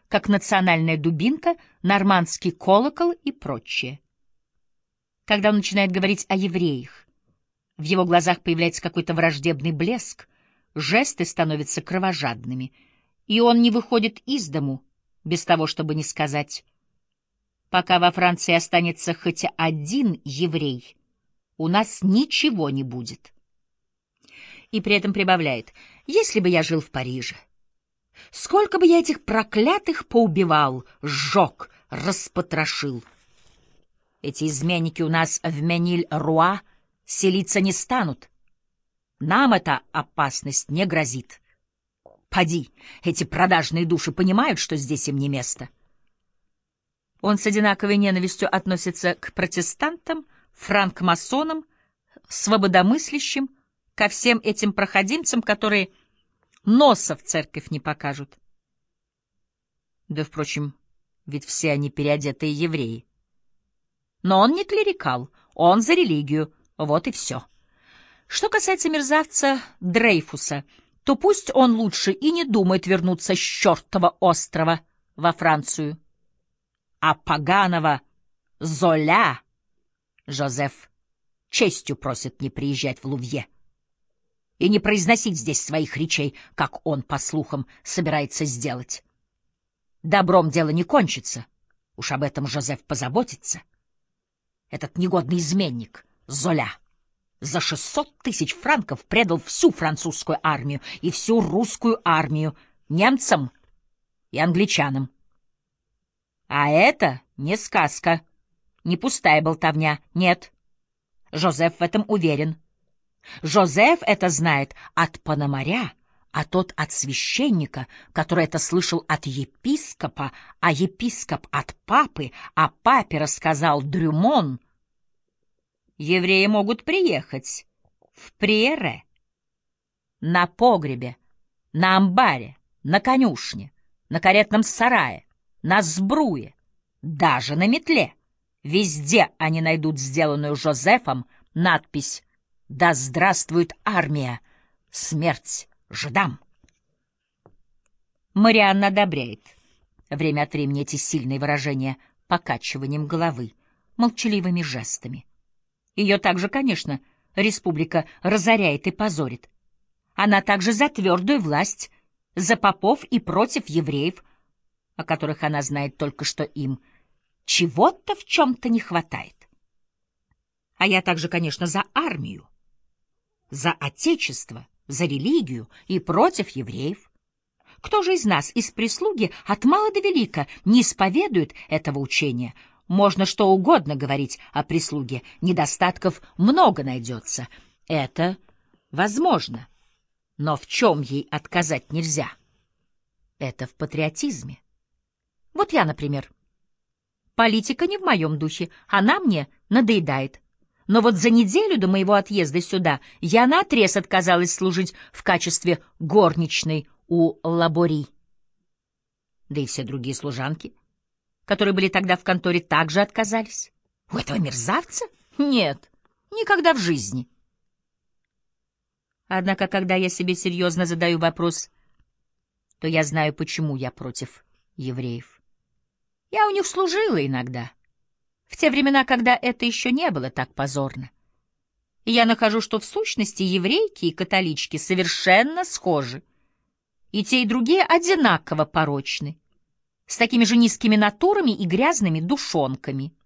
как национальная дубинка, нормандский колокол и прочее. Когда он начинает говорить о евреях, в его глазах появляется какой-то враждебный блеск, жесты становятся кровожадными, и он не выходит из дому без того, чтобы не сказать: «Пока во Франции останется хоть один еврей, у нас ничего не будет». И при этом прибавляет: «Если бы я жил в Париже, сколько бы я этих проклятых поубивал, сжег, распотрошил. Эти изменники у нас в Мениль-Руа селиться не станут. Нам эта опасность не грозит. Поди, эти продажные души понимают, что здесь им не место». Он с одинаковой ненавистью относится к протестантам, франкмасонам, свободомыслящим, ко всем этим проходимцам, которые носа в церковь не покажут. Да, впрочем, ведь все они переодетые евреи. Но он не клерикал, он за религию, вот и все. Что касается мерзавца Дрейфуса, то пусть он лучше и не думает вернуться с чертова острова во Францию. А поганого Золя Жозеф честью просит не приезжать в Лувье и не произносить здесь своих речей, как он, по слухам, собирается сделать. Добром дело не кончится, уж об этом Жозеф позаботится. Этот негодный изменник Золя за 600 000 франков предал всю французскую армию и всю русскую армию немцам и англичанам. А это не сказка, не пустая болтовня, нет. Жозеф в этом уверен. Жозеф это знает от Пономаря, а тот от священника, который это слышал от епископа, а епископ от папы, а папе рассказал Дрюмон. Евреи могут приехать в Приэре, на погребе, на амбаре, на конюшне, на каретном сарае, на сбруе, даже на метле. Везде они найдут сделанную Жозефом надпись «Да здравствует армия! Смерть жидам!» Марианна одобряет время от времени эти сильные выражения покачиванием головы, молчаливыми жестами. Ее также, конечно, республика разоряет и позорит. Она также за твердую власть, за попов и против евреев, о которых она знает только, что им чего-то в чем-то не хватает. А я также, конечно, за армию, за отечество, за религию и против евреев. Кто же из нас, из прислуги, от мала до велика, не исповедует этого учения? Можно что угодно говорить о прислуге, недостатков много найдется. Это возможно. Но в чем ей отказать нельзя? Это в патриотизме. Вот я, например. Политика не в моем духе, она мне надоедает. Но вот за неделю до моего отъезда сюда я наотрез отказалась служить в качестве горничной у Лабори. Да и все другие служанки, которые были тогда в конторе, также отказались. У этого мерзавца? Нет, никогда в жизни. Однако, когда я себе серьезно задаю вопрос, то я знаю, почему я против евреев. Я у них служила иногда, в те времена, когда это еще не было так позорно. И я нахожу, что в сущности еврейки и католички совершенно схожи. И те, и другие одинаково порочны, с такими же низкими натурами и грязными душонками.